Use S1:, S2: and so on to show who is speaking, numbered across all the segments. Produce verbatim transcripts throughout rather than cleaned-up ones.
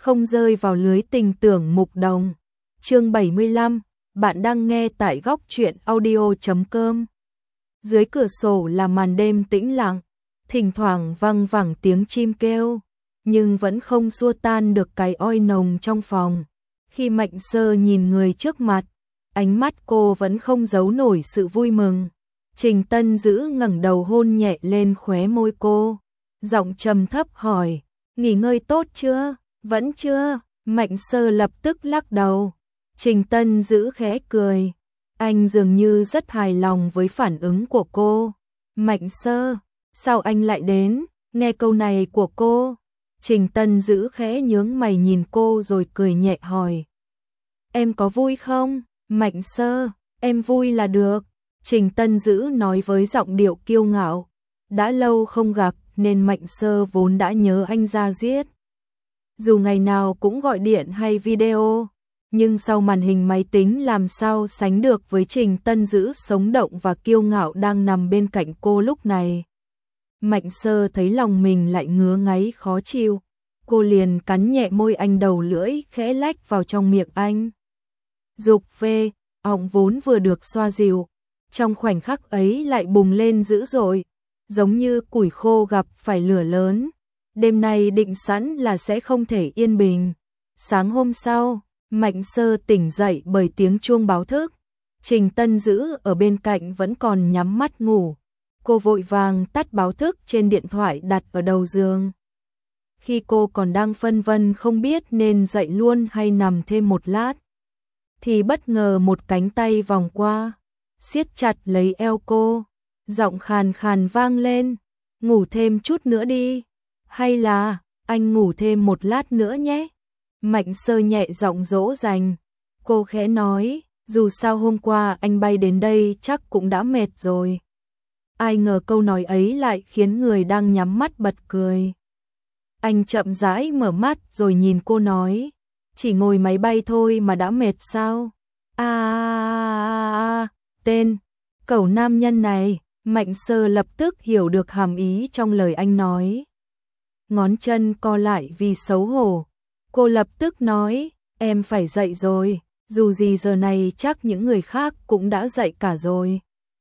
S1: không rơi vào lưới tình tưởng mục đồng. Chương bảy mươi lăm, bạn đang nghe tại góc truyện audio chấm com. Dưới cửa sổ là màn đêm tĩnh lặng, thỉnh thoảng vang vẳng tiếng chim kêu, nhưng vẫn không xua tan được cái oi nồng trong phòng. Khi Mạnh Sơ nhìn người trước mặt, ánh mắt cô vẫn không giấu nổi sự vui mừng. Trình Tân Dữ ngẩng đầu hôn nhẹ lên khóe môi cô, giọng trầm thấp hỏi, nghỉ ngơi tốt chưa? Vẫn chưa. Mạnh Sơ lập tức lắc đầu. Trình Tân Dữ khẽ cười, anh dường như rất hài lòng với phản ứng của cô. Mạnh Sơ, sao anh lại đến? Nghe câu này của cô, Trình Tân Dữ khẽ nhướng mày nhìn cô rồi cười nhẹ hỏi, em có vui không? Mạnh Sơ, em vui là được. Trình Tân Dữ nói với giọng điệu kiêu ngạo. Đã lâu không gặp nên Mạnh Sơ vốn đã nhớ anh ra giết. Dù ngày nào cũng gọi điện hay video, nhưng sau màn hình máy tính làm sao sánh được với Trình Tân Dữ sống động và kiêu ngạo đang nằm bên cạnh cô lúc này. Mạnh Sơ thấy lòng mình lại ngứa ngáy khó chịu, cô liền cắn nhẹ môi anh, đầu lưỡi khẽ lách vào trong miệng anh. Dục phê, họng vốn vừa được xoa dịu, trong khoảnh khắc ấy lại bùng lên dữ dội, giống như củi khô gặp phải lửa lớn. Đêm nay định sẵn là sẽ không thể yên bình. Sáng hôm sau, Mạnh Sơ tỉnh dậy bởi tiếng chuông báo thức. Trình Tân Dữ ở bên cạnh vẫn còn nhắm mắt ngủ. Cô vội vàng tắt báo thức trên điện thoại đặt ở đầu giường. Khi cô còn đang phân vân không biết nên dậy luôn hay nằm thêm một lát, thì bất ngờ một cánh tay vòng qua, siết chặt lấy eo cô, giọng khàn khàn vang lên, ngủ thêm chút nữa đi, hay là anh ngủ thêm một lát nữa nhé. Mạnh Sơ nhẹ giọng dỗ dành, cô khẽ nói, dù sao hôm qua anh bay đến đây chắc cũng đã mệt rồi. Ai ngờ câu nói ấy lại khiến người đang nhắm mắt bật cười. Anh chậm rãi mở mắt rồi nhìn cô nói, chỉ ngồi máy bay thôi mà đã mệt sao? À, à, à, à tên, cẩu nam nhân này. Mạnh Sơ lập tức hiểu được hàm ý trong lời anh nói. Ngón chân co lại vì xấu hổ. Cô lập tức nói, em phải dậy rồi, dù gì giờ này chắc những người khác cũng đã dậy cả rồi.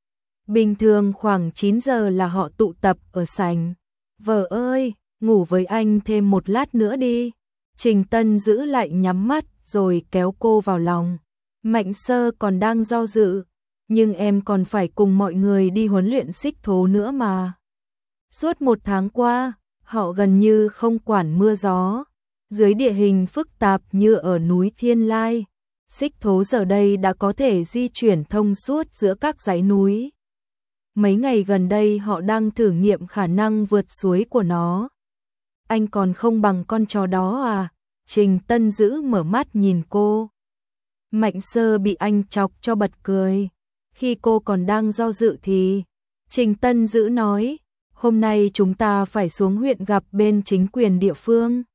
S1: Bình thường khoảng chín giờ là họ tụ tập ở sảnh. Vợ ơi, ngủ với anh thêm một lát nữa đi. Trình Tân Dữ lại nhắm mắt rồi kéo cô vào lòng. Mạnh Sơ còn đang do dự, nhưng em còn phải cùng mọi người đi huấn luyện xích thố nữa mà. Suốt một tháng qua, họ gần như không quản mưa gió. Dưới địa hình phức tạp như ở núi Thiên Lai, xích thố giờ đây đã có thể di chuyển thông suốt giữa các dãy núi. Mấy ngày gần đây họ đang thử nghiệm khả năng vượt suối của nó. Anh còn không bằng con chó đó à? Trình Tân Dữ mở mắt nhìn cô. Mạnh Sơ bị anh chọc cho bật cười. Khi cô còn đang do dự thì Trình Tân Dữ nói, hôm nay chúng ta phải xuống huyện gặp bên chính quyền địa phương.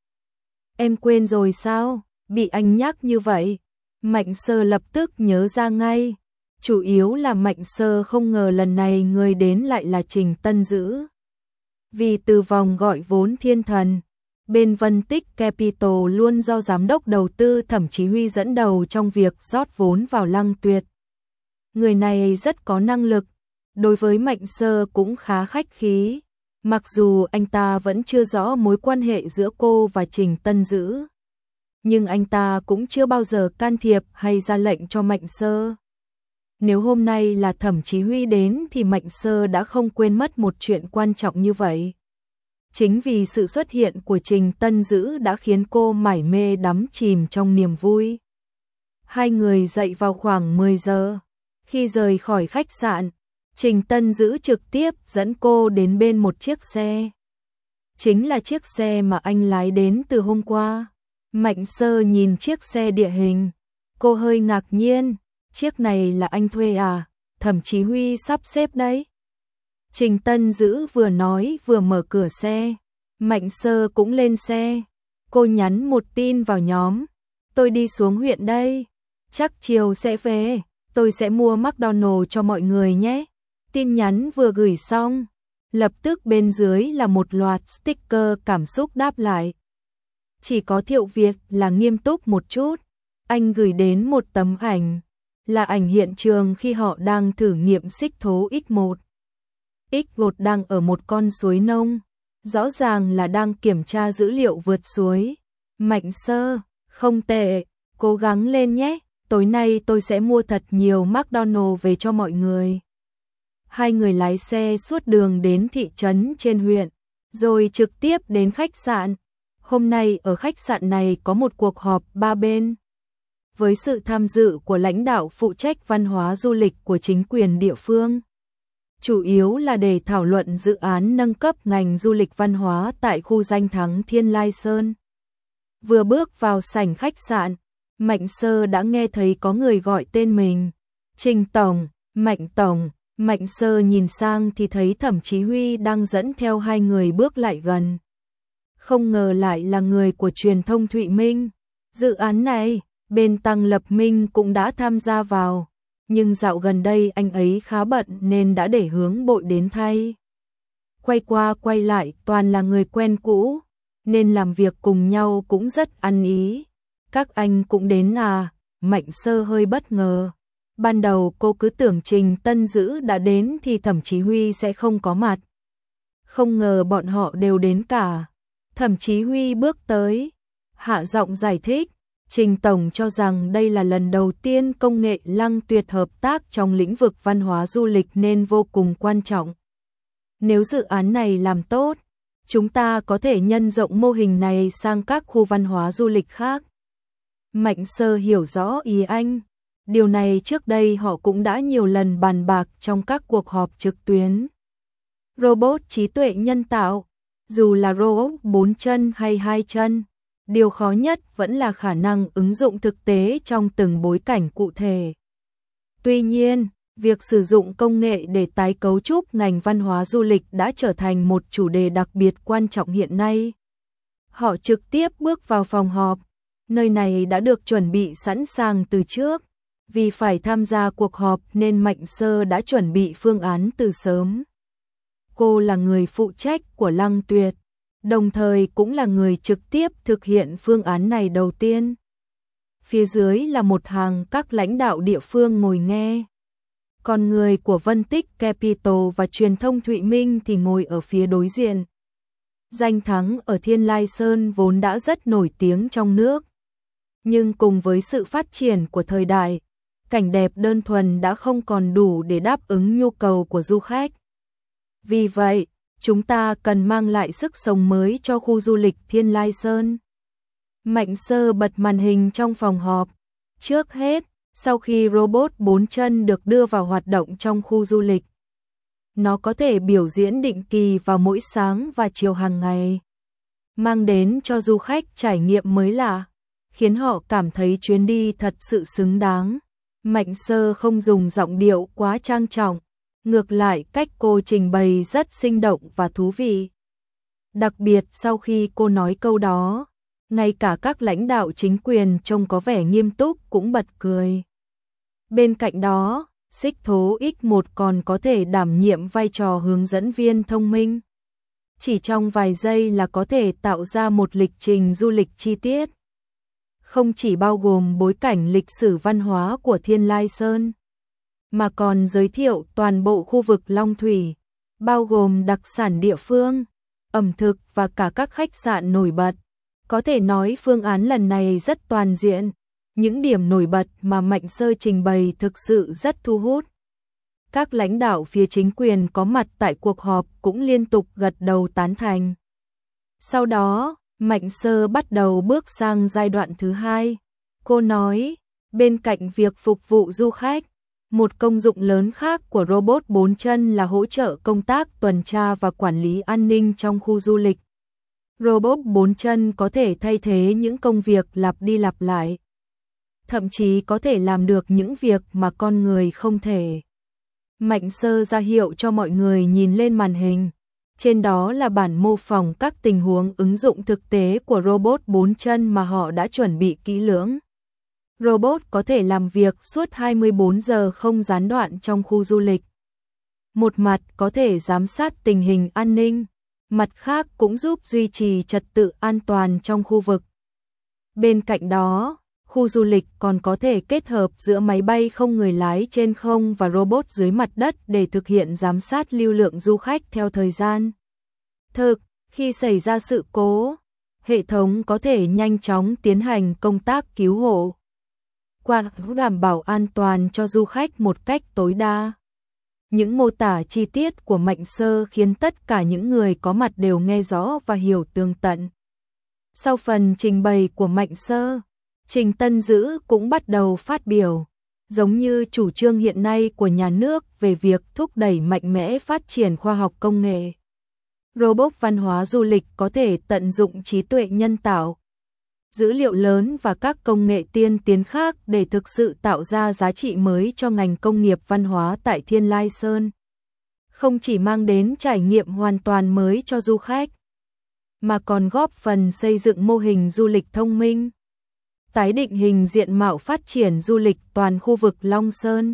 S1: Em quên rồi sao? Bị anh nhắc như vậy. Mạnh Sơ lập tức nhớ ra ngay. Chủ yếu là Mạnh Sơ không ngờ lần này người đến lại là Trình Tân Dữ. Vì từ vòng gọi vốn thiên thần, bên Vân Tích Capital luôn do giám đốc đầu tư Thẩm Chí Huy dẫn đầu trong việc rót vốn vào Lăng Tuyệt. Người này rất có năng lực, đối với Mạnh Sơ cũng khá khách khí, mặc dù anh ta vẫn chưa rõ mối quan hệ giữa cô và Trình Tân Dữ. Nhưng anh ta cũng chưa bao giờ can thiệp hay ra lệnh cho Mạnh Sơ. Nếu hôm nay là Thẩm Chí Huy đến thì Mạnh Sơ đã không quên mất một chuyện quan trọng như vậy. Chính vì sự xuất hiện của Trình Tân Dữ đã khiến cô mải mê đắm chìm trong niềm vui. Hai người dậy vào khoảng mười giờ. Khi rời khỏi khách sạn, Trình Tân Dữ trực tiếp dẫn cô đến bên một chiếc xe. Chính là chiếc xe mà anh lái đến từ hôm qua. Mạnh Sơ nhìn chiếc xe địa hình, cô hơi ngạc nhiên, chiếc này là anh thuê à? Thẩm Chí Huy sắp xếp đấy. Trình Tân Dữ vừa nói vừa mở cửa xe. Mạnh Sơ cũng lên xe. Cô nhắn một tin vào nhóm, tôi đi xuống huyện đây, chắc chiều sẽ về, tôi sẽ mua McDonald's cho mọi người nhé. Tin nhắn vừa gửi xong, lập tức bên dưới là một loạt sticker cảm xúc đáp lại. Chỉ có Thiệu Việt là nghiêm túc một chút. Anh gửi đến một tấm ảnh, là ảnh hiện trường khi họ đang thử nghiệm xích thố X một. X một đang ở một con suối nông, rõ ràng là đang kiểm tra dữ liệu vượt suối. Mạnh Sơ, không tệ, cố gắng lên nhé, tối nay tôi sẽ mua thật nhiều McDonald's về cho mọi người. Hai người lái xe suốt đường đến thị trấn trên huyện, rồi trực tiếp đến khách sạn. Hôm nay ở khách sạn này có một cuộc họp ba bên, với sự tham dự của lãnh đạo phụ trách văn hóa du lịch của chính quyền địa phương. Chủ yếu là để thảo luận dự án nâng cấp ngành du lịch văn hóa tại khu danh thắng Thiên Lai Sơn. Vừa bước vào sảnh khách sạn, Mạnh Sơ đã nghe thấy có người gọi tên mình. Trình Tổng, Mạnh Tổng. Mạnh Sơ nhìn sang thì thấy Thẩm Chí Huy đang dẫn theo hai người bước lại gần. Không ngờ lại là người của truyền thông Thụy Minh. Dự án này, bên Tăng Lập Minh cũng đã tham gia vào, nhưng dạo gần đây anh ấy khá bận nên đã để hướng bội đến thay. Quay qua quay lại toàn là người quen cũ, nên làm việc cùng nhau cũng rất ăn ý. Các anh cũng đến à? Mạnh Sơ hơi bất ngờ. Ban đầu cô cứ tưởng Trình Tân Dữ đã đến thì Thẩm Chí Huy sẽ không có mặt. Không ngờ bọn họ đều đến cả. Thẩm Chí Huy bước tới, hạ giọng giải thích. Trình Tổng cho rằng đây là lần đầu tiên công nghệ Lăng Tuyệt hợp tác trong lĩnh vực văn hóa du lịch nên vô cùng quan trọng. Nếu dự án này làm tốt, chúng ta có thể nhân rộng mô hình này sang các khu văn hóa du lịch khác. Mạnh Sơ hiểu rõ ý anh. Điều này trước đây họ cũng đã nhiều lần bàn bạc trong các cuộc họp trực tuyến. Robot trí tuệ nhân tạo, dù là robot bốn chân hay hai chân, điều khó nhất vẫn là khả năng ứng dụng thực tế trong từng bối cảnh cụ thể. Tuy nhiên, việc sử dụng công nghệ để tái cấu trúc ngành văn hóa du lịch đã trở thành một chủ đề đặc biệt quan trọng hiện nay. Họ trực tiếp bước vào phòng họp, nơi này đã được chuẩn bị sẵn sàng từ trước. Vì phải tham gia cuộc họp nên Mạnh Sơ đã chuẩn bị phương án từ sớm. Cô là người phụ trách của Lăng Tuyệt, đồng thời cũng là người trực tiếp thực hiện phương án này đầu tiên. Phía dưới là một hàng các lãnh đạo địa phương ngồi nghe. Còn người của Vân Tích Capital và truyền thông Thụy Minh thì ngồi ở phía đối diện. Danh thắng ở Thiên Lai Sơn vốn đã rất nổi tiếng trong nước. Nhưng cùng với sự phát triển của thời đại, cảnh đẹp đơn thuần đã không còn đủ để đáp ứng nhu cầu của du khách. Vì vậy, chúng ta cần mang lại sức sống mới cho khu du lịch Thiên Lai Sơn. Mạnh Sơ bật màn hình trong phòng họp. Trước hết, sau khi robot bốn chân được đưa vào hoạt động trong khu du lịch, nó có thể biểu diễn định kỳ vào mỗi sáng và chiều hàng ngày, mang đến cho du khách trải nghiệm mới lạ, khiến họ cảm thấy chuyến đi thật sự xứng đáng. Mạnh Sơ không dùng giọng điệu quá trang trọng, ngược lại cách cô trình bày rất sinh động và thú vị. Đặc biệt sau khi cô nói câu đó, ngay cả các lãnh đạo chính quyền trông có vẻ nghiêm túc cũng bật cười. Bên cạnh đó, xích thố X một còn có thể đảm nhiệm vai trò hướng dẫn viên thông minh. Chỉ trong vài giây là có thể tạo ra một lịch trình du lịch chi tiết. Không chỉ bao gồm bối cảnh lịch sử văn hóa của Thiên Lai Sơn, mà còn giới thiệu toàn bộ khu vực Long Thủy, bao gồm đặc sản địa phương, ẩm thực và cả các khách sạn nổi bật. Có thể nói phương án lần này rất toàn diện, những điểm nổi bật mà Mạnh Sơ trình bày thực sự rất thu hút. Các lãnh đạo phía chính quyền có mặt tại cuộc họp cũng liên tục gật đầu tán thành. Sau đó, Mạnh Sơ bắt đầu bước sang giai đoạn thứ hai. Cô nói, bên cạnh việc phục vụ du khách, một công dụng lớn khác của robot bốn chân là hỗ trợ công tác tuần tra và quản lý an ninh trong khu du lịch. Robot bốn chân có thể thay thế những công việc lặp đi lặp lại, thậm chí có thể làm được những việc mà con người không thể. Mạnh Sơ ra hiệu cho mọi người nhìn lên màn hình. Trên đó là bản mô phỏng các tình huống ứng dụng thực tế của robot bốn chân mà họ đã chuẩn bị kỹ lưỡng. Robot có thể làm việc suốt hai mươi bốn giờ không gián đoạn trong khu du lịch. Một mặt có thể giám sát tình hình an ninh, mặt khác cũng giúp duy trì trật tự an toàn trong khu vực. Bên cạnh đó, khu du lịch còn có thể kết hợp giữa máy bay không người lái trên không và robot dưới mặt đất để thực hiện giám sát lưu lượng du khách theo thời gian thực. Khi xảy ra sự cố, hệ thống có thể nhanh chóng tiến hành công tác cứu hộ, qua đảm bảo an toàn cho du khách một cách tối đa. Những mô tả chi tiết của Mạnh Sơ khiến tất cả những người có mặt đều nghe rõ và hiểu tường tận. Sau phần trình bày của Mạnh Sơ, Trình Tân Dữ cũng bắt đầu phát biểu, giống như chủ trương hiện nay của nhà nước về việc thúc đẩy mạnh mẽ phát triển khoa học công nghệ. Robot văn hóa du lịch có thể tận dụng trí tuệ nhân tạo, dữ liệu lớn và các công nghệ tiên tiến khác để thực sự tạo ra giá trị mới cho ngành công nghiệp văn hóa tại Thiên Lai Sơn. Không chỉ mang đến trải nghiệm hoàn toàn mới cho du khách, mà còn góp phần xây dựng mô hình du lịch thông minh, tái định hình diện mạo phát triển du lịch toàn khu vực Long Sơn.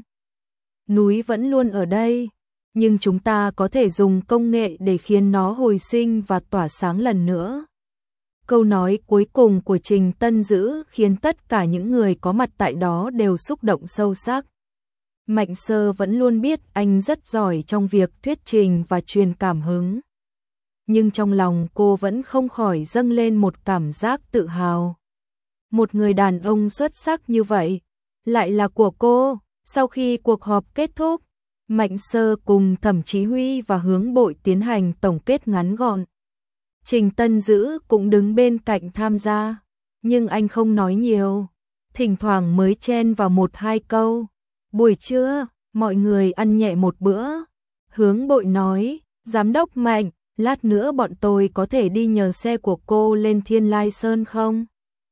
S1: Núi vẫn luôn ở đây, nhưng chúng ta có thể dùng công nghệ để khiến nó hồi sinh và tỏa sáng lần nữa. Câu nói cuối cùng của Trình Tân Dữ khiến tất cả những người có mặt tại đó đều xúc động sâu sắc. Mạnh Sơ vẫn luôn biết anh rất giỏi trong việc thuyết trình và truyền cảm hứng. Nhưng trong lòng cô vẫn không khỏi dâng lên một cảm giác tự hào. Một người đàn ông xuất sắc như vậy, lại là của cô. Sau khi cuộc họp kết thúc, Mạnh Sơ cùng Thẩm Chí Huy và Hướng Bội tiến hành tổng kết ngắn gọn. Trình Tân Dữ cũng đứng bên cạnh tham gia, nhưng anh không nói nhiều, thỉnh thoảng mới chen vào một hai câu. Buổi trưa, mọi người ăn nhẹ một bữa. Hướng Bội nói, Giám đốc Mạnh, lát nữa bọn tôi có thể đi nhờ xe của cô lên Thiên Lai Sơn không?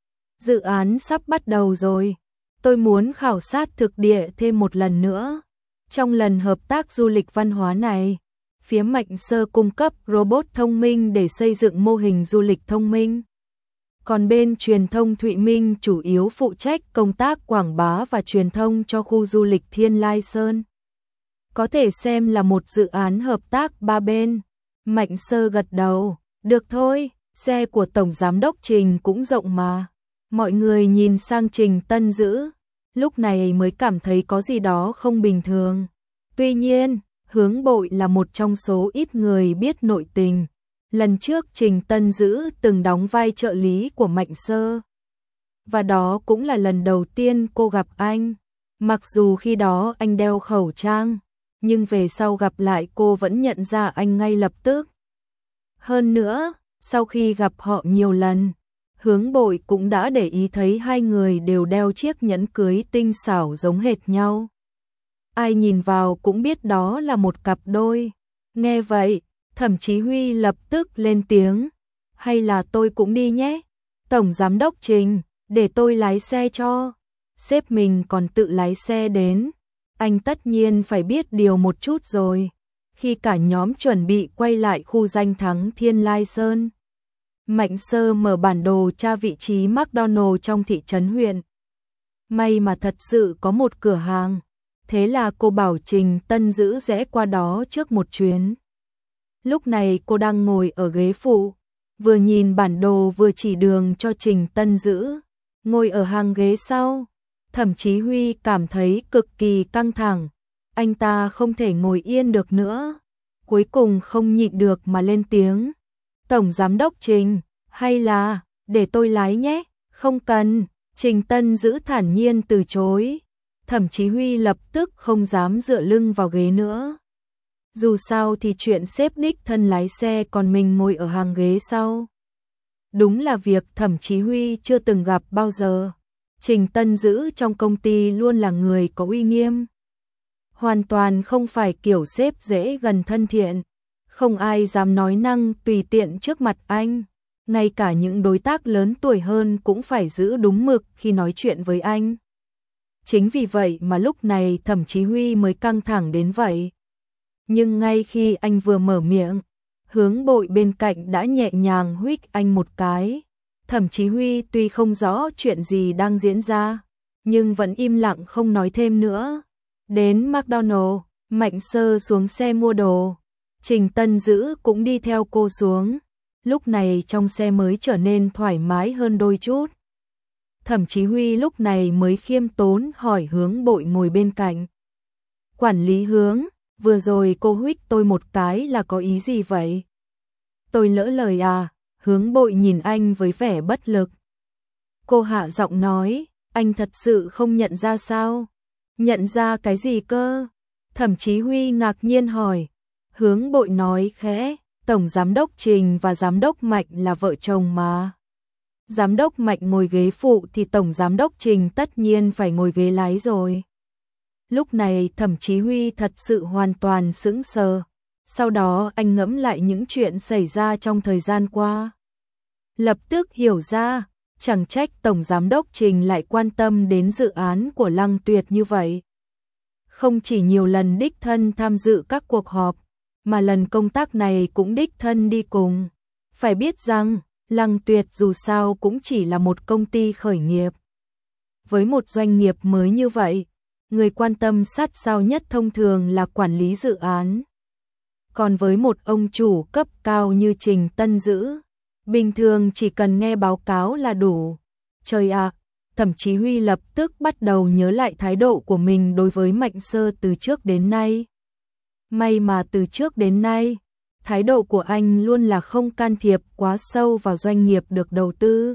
S1: Dự án sắp bắt đầu rồi, tôi muốn khảo sát thực địa thêm một lần nữa. Trong lần hợp tác du lịch văn hóa này, phía Mạnh Sơ cung cấp robot thông minh để xây dựng mô hình du lịch thông minh. Còn bên truyền thông Thụy Minh chủ yếu phụ trách công tác quảng bá và truyền thông cho khu du lịch Thiên Lai Sơn. Có thể xem là một dự án hợp tác ba bên. Mạnh Sơ gật đầu, được thôi, xe của Tổng Giám đốc Trình cũng rộng mà. Mọi người nhìn sang Trình Tân Dữ, lúc này mới cảm thấy có gì đó không bình thường. Tuy nhiên, Hướng Bội là một trong số ít người biết nội tình. Lần trước Trình Tân Dữ từng đóng vai trợ lý của Mạnh Sơ. Và đó cũng là lần đầu tiên cô gặp anh. Mặc dù khi đó anh đeo khẩu trang, nhưng về sau gặp lại cô vẫn nhận ra anh ngay lập tức. Hơn nữa, sau khi gặp họ nhiều lần, Hướng Bội cũng đã để ý thấy hai người đều đeo chiếc nhẫn cưới tinh xảo giống hệt nhau. Ai nhìn vào cũng biết đó là một cặp đôi. Nghe vậy, Thẩm Chí Huy lập tức lên tiếng. Hay là tôi cũng đi nhé. Tổng Giám đốc Trình, để tôi lái xe cho. Sếp mình còn tự lái xe đến. Anh tất nhiên phải biết điều một chút rồi. Khi cả nhóm chuẩn bị quay lại khu danh thắng Thiên Lai Sơn, Mạnh Sơ mở bản đồ tra vị trí McDonald trong thị trấn huyện. May mà thật sự có một cửa hàng. Thế là cô bảo Trình Tân Dữ rẽ qua đó trước một chuyến. Lúc này cô đang ngồi ở ghế phụ, vừa nhìn bản đồ vừa chỉ đường cho Trình Tân Dữ. Ngồi ở hàng ghế sau, Thẩm Chí Huy cảm thấy cực kỳ căng thẳng. Anh ta không thể ngồi yên được nữa. Cuối cùng không nhịn được mà lên tiếng. Tổng Giám đốc Trình, hay là, để tôi lái nhé. Không cần, Trình Tân Dữ thản nhiên từ chối. Thẩm Chí Huy lập tức không dám dựa lưng vào ghế nữa. Dù sao thì chuyện sếp đích thân lái xe còn mình ngồi ở hàng ghế sau. Đúng là việc Thẩm Chí Huy chưa từng gặp bao giờ. Trình Tân Dữ trong công ty luôn là người có uy nghiêm. Hoàn toàn không phải kiểu sếp dễ gần thân thiện. Không ai dám nói năng tùy tiện trước mặt anh. Ngay cả những đối tác lớn tuổi hơn cũng phải giữ đúng mực khi nói chuyện với anh. Chính vì vậy mà lúc này Thẩm Chí Huy mới căng thẳng đến vậy. Nhưng ngay khi anh vừa mở miệng, Hướng Bội bên cạnh đã nhẹ nhàng huých anh một cái. Thẩm Chí Huy tuy không rõ chuyện gì đang diễn ra, nhưng vẫn im lặng không nói thêm nữa. Đến McDonald, Mạnh Sơ xuống xe mua đồ. Trình Tân Dữ cũng đi theo cô xuống. Lúc này trong xe mới trở nên thoải mái hơn đôi chút. Thẩm Chí Huy lúc này mới khiêm tốn hỏi Hướng Bội ngồi bên cạnh. Quản lý Hướng, vừa rồi cô huých tôi một cái là có ý gì vậy? Tôi lỡ lời à? Hướng Bội nhìn anh với vẻ bất lực. Cô hạ giọng nói, anh thật sự không nhận ra sao? Nhận ra cái gì cơ? Thẩm Chí Huy ngạc nhiên hỏi. Hướng Bội nói khẽ, Tổng Giám đốc Trình và Giám đốc Mạnh là vợ chồng mà. Giám đốc Mạnh ngồi ghế phụ thì Tổng Giám đốc Trình tất nhiên phải ngồi ghế lái rồi. Lúc này Thẩm Chí Huy thật sự hoàn toàn sững sờ. Sau đó anh ngẫm lại những chuyện xảy ra trong thời gian qua. Lập tức hiểu ra, chẳng trách Tổng Giám đốc Trình lại quan tâm đến dự án của Lăng Tuyệt như vậy. Không chỉ nhiều lần đích thân tham dự các cuộc họp, mà lần công tác này cũng đích thân đi cùng. Phải biết rằng, Lăng Tuyệt dù sao cũng chỉ là một công ty khởi nghiệp. Với một doanh nghiệp mới như vậy, người quan tâm sát sao nhất thông thường là quản lý dự án. Còn với một ông chủ cấp cao như Trình Tân Dữ, bình thường chỉ cần nghe báo cáo là đủ. Trời ạ, à, Thẩm Chí Huy lập tức bắt đầu nhớ lại thái độ của mình đối với Mạnh Sơ từ trước đến nay. May mà từ trước đến nay, thái độ của anh luôn là không can thiệp quá sâu vào doanh nghiệp được đầu tư.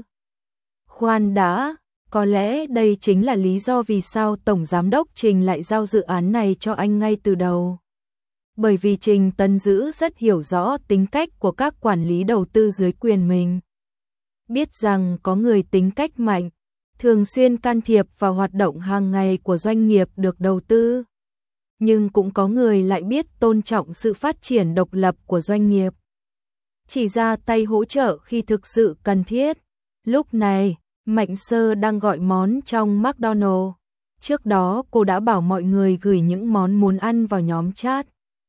S1: Khoan đã, có lẽ đây chính là lý do vì sao Tổng Giám đốc Trình lại giao dự án này cho anh ngay từ đầu. Bởi vì Trình Tân Dữ rất hiểu rõ tính cách của các quản lý đầu tư dưới quyền mình. Biết rằng có người tính cách mạnh, thường xuyên can thiệp vào hoạt động hàng ngày của doanh nghiệp được đầu tư. Nhưng cũng có người lại biết tôn trọng sự phát triển độc lập của doanh nghiệp. Chỉ ra tay hỗ trợ khi thực sự cần thiết. Lúc này, Mạnh Sơ đang gọi món trong McDonald's. Trước đó cô đã bảo mọi người gửi những món muốn ăn vào nhóm chat.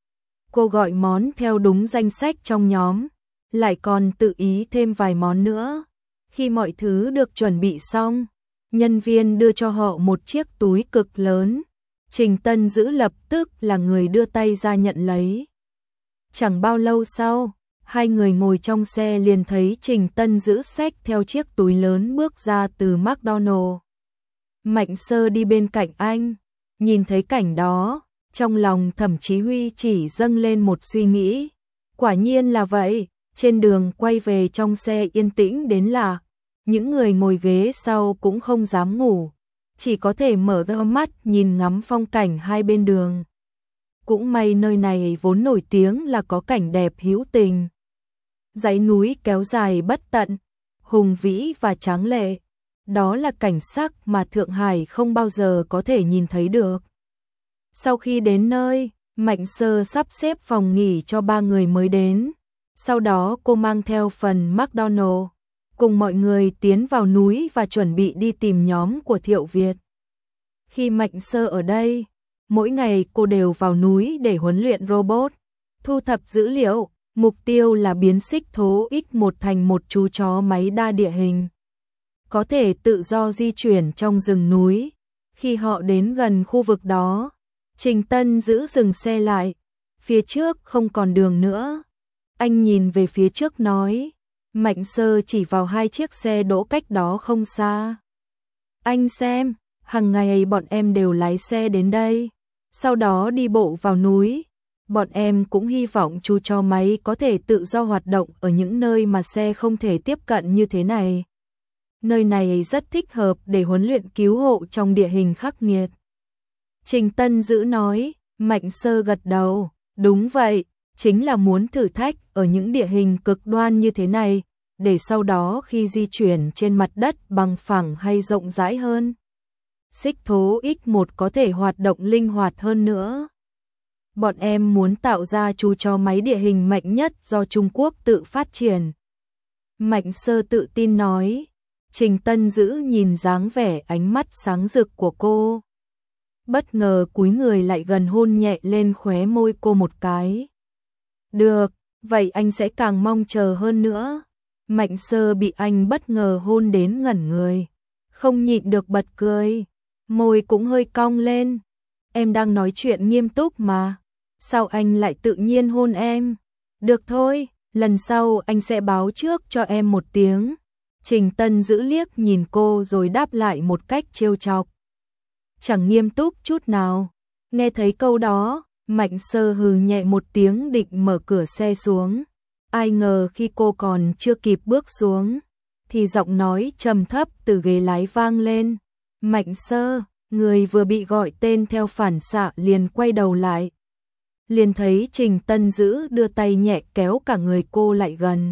S1: Cô gọi món theo đúng danh sách trong nhóm, lại còn tự ý thêm vài món nữa. Khi mọi thứ được chuẩn bị xong, nhân viên đưa cho họ một chiếc túi cực lớn. Trình Tân Dữ lập tức là người đưa tay ra nhận lấy. Chẳng bao lâu sau, hai người ngồi trong xe liền thấy Trình Tân Dữ xách theo chiếc túi lớn bước ra từ McDonald's. Mạnh Sơ đi bên cạnh anh, nhìn thấy cảnh đó, trong lòng Thẩm Chí Huy chỉ dâng lên một suy nghĩ. Quả nhiên là vậy, trên đường quay về trong xe yên tĩnh đến lạ, những người ngồi ghế sau cũng không dám ngủ, chỉ có thể mở to mắt nhìn ngắm phong cảnh hai bên đường. Cũng may nơi này vốn nổi tiếng là có cảnh đẹp hữu tình. Dãy núi kéo dài bất tận, hùng vĩ và tráng lệ. Đó là cảnh sắc mà Thượng Hải không bao giờ có thể nhìn thấy được. Sau khi đến nơi, Mạnh Sơ sắp xếp phòng nghỉ cho ba người mới đến. Sau đó cô mang theo phần McDonald's, cùng mọi người tiến vào núi và chuẩn bị đi tìm nhóm của Thiệu Việt. Khi Mạnh Sơ ở đây, mỗi ngày cô đều vào núi để huấn luyện robot, thu thập dữ liệu, mục tiêu là biến xích thố ích một thành một chú chó máy đa địa hình. Có thể tự do di chuyển trong rừng núi. Khi họ đến gần khu vực đó, Trình Tân Dữ dừng xe lại, phía trước không còn đường nữa. Anh nhìn về phía trước nói, Mạnh Sơ chỉ vào hai chiếc xe đỗ cách đó không xa. Anh xem, hàng ngày bọn em đều lái xe đến đây, sau đó đi bộ vào núi. Bọn em cũng hy vọng chú chó máy có thể tự do hoạt động ở những nơi mà xe không thể tiếp cận như thế này. Nơi này rất thích hợp để huấn luyện cứu hộ trong địa hình khắc nghiệt. Trình Tân Dữ nói, Mạnh Sơ gật đầu, đúng vậy, chính là muốn thử thách ở những địa hình cực đoan như thế này, để sau đó khi di chuyển trên mặt đất bằng phẳng hay rộng rãi hơn, xích thố ích một có thể hoạt động linh hoạt hơn nữa. Bọn em muốn tạo ra chú chó máy địa hình mạnh nhất do Trung Quốc tự phát triển. Mạnh Sơ tự tin nói. Trình Tân Dữ nhìn dáng vẻ ánh mắt sáng rực của cô, bất ngờ cúi người lại gần hôn nhẹ lên khóe môi cô một cái. Được, vậy anh sẽ càng mong chờ hơn nữa. Mạnh Sơ bị anh bất ngờ hôn đến ngẩn người, không nhịn được bật cười, môi cũng hơi cong lên. Em đang nói chuyện nghiêm túc mà, sao anh lại tự nhiên hôn em? Được thôi, lần sau anh sẽ báo trước cho em một tiếng. Trình Tân Dữ liếc nhìn cô rồi đáp lại một cách trêu chọc. Chẳng nghiêm túc chút nào. Nghe thấy câu đó, Mạnh Sơ hừ nhẹ một tiếng định mở cửa xe xuống. Ai ngờ khi cô còn chưa kịp bước xuống, thì giọng nói trầm thấp từ ghế lái vang lên. Mạnh Sơ, người vừa bị gọi tên theo phản xạ liền quay đầu lại. Liền thấy Trình Tân Dữ đưa tay nhẹ kéo cả người cô lại gần.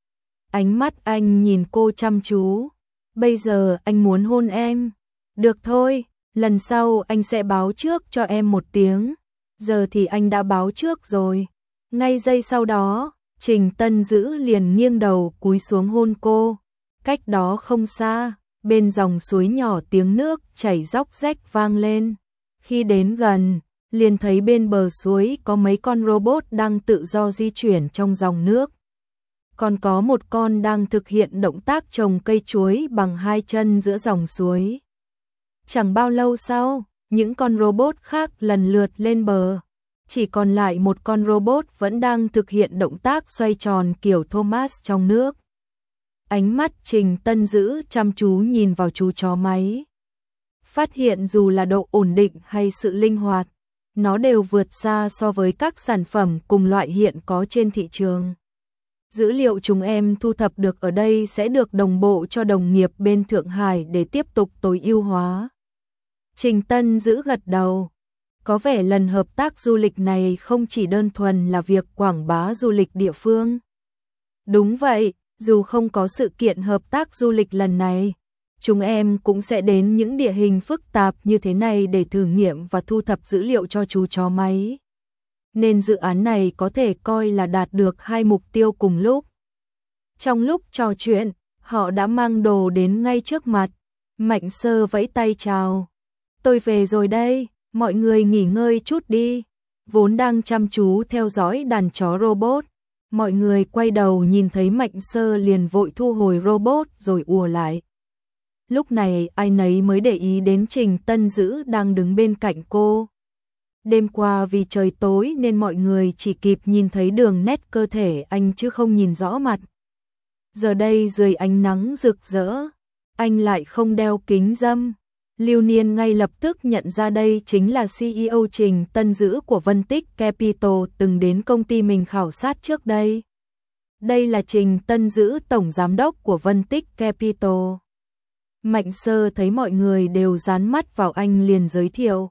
S1: Ánh mắt anh nhìn cô chăm chú. Bây giờ anh muốn hôn em. Được thôi, lần sau anh sẽ báo trước cho em một tiếng. Giờ thì anh đã báo trước rồi. Ngay giây sau đó, Trình Tân Dữ liền nghiêng đầu cúi xuống hôn cô. Cách đó không xa, bên dòng suối nhỏ tiếng nước chảy róc rách vang lên. Khi đến gần, liền thấy bên bờ suối có mấy con robot đang tự do di chuyển trong dòng nước. Còn có một con đang thực hiện động tác trồng cây chuối bằng hai chân giữa dòng suối. Chẳng bao lâu sau, những con robot khác lần lượt lên bờ. Chỉ còn lại một con robot vẫn đang thực hiện động tác xoay tròn kiểu Thomas trong nước. Ánh mắt Trình Tân Dữ chăm chú nhìn vào chú chó máy. Phát hiện dù là độ ổn định hay sự linh hoạt, nó đều vượt xa so với các sản phẩm cùng loại hiện có trên thị trường. Dữ liệu chúng em thu thập được ở đây sẽ được đồng bộ cho đồng nghiệp bên Thượng Hải để tiếp tục tối ưu hóa. Trình Tân Dữ gật đầu. Có vẻ lần hợp tác du lịch này không chỉ đơn thuần là việc quảng bá du lịch địa phương. Đúng vậy, dù không có sự kiện hợp tác du lịch lần này, chúng em cũng sẽ đến những địa hình phức tạp như thế này để thử nghiệm và thu thập dữ liệu cho chú chó máy. Nên dự án này có thể coi là đạt được hai mục tiêu cùng lúc. Trong lúc trò chuyện, họ đã mang đồ đến ngay trước mặt. Mạnh Sơ vẫy tay chào. Tôi về rồi đây, mọi người nghỉ ngơi chút đi. Vốn đang chăm chú theo dõi đàn chó robot. Mọi người quay đầu nhìn thấy Mạnh Sơ liền vội thu hồi robot rồi ùa lại. Lúc này ai nấy mới để ý đến Trình Tân Dữ đang đứng bên cạnh cô. Đêm qua vì trời tối nên mọi người chỉ kịp nhìn thấy đường nét cơ thể anh chứ không nhìn rõ mặt. Giờ đây dưới ánh nắng rực rỡ, anh lại không đeo kính râm. Lưu Niên ngay lập tức nhận ra đây chính là xê e ô Trình Tân Dữ của Vân Tích Capital từng đến công ty mình khảo sát trước đây. Đây là Trình Tân Dữ tổng giám đốc của Vân Tích Capital. Mạnh Sơ thấy mọi người đều dán mắt vào anh liền giới thiệu.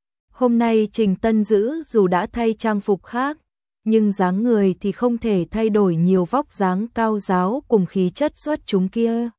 S1: Hôm nay Trình Tân Dữ dù đã thay trang phục khác, nhưng dáng người thì không thể thay đổi nhiều, vóc dáng cao ráo cùng khí chất xuất chúng kia.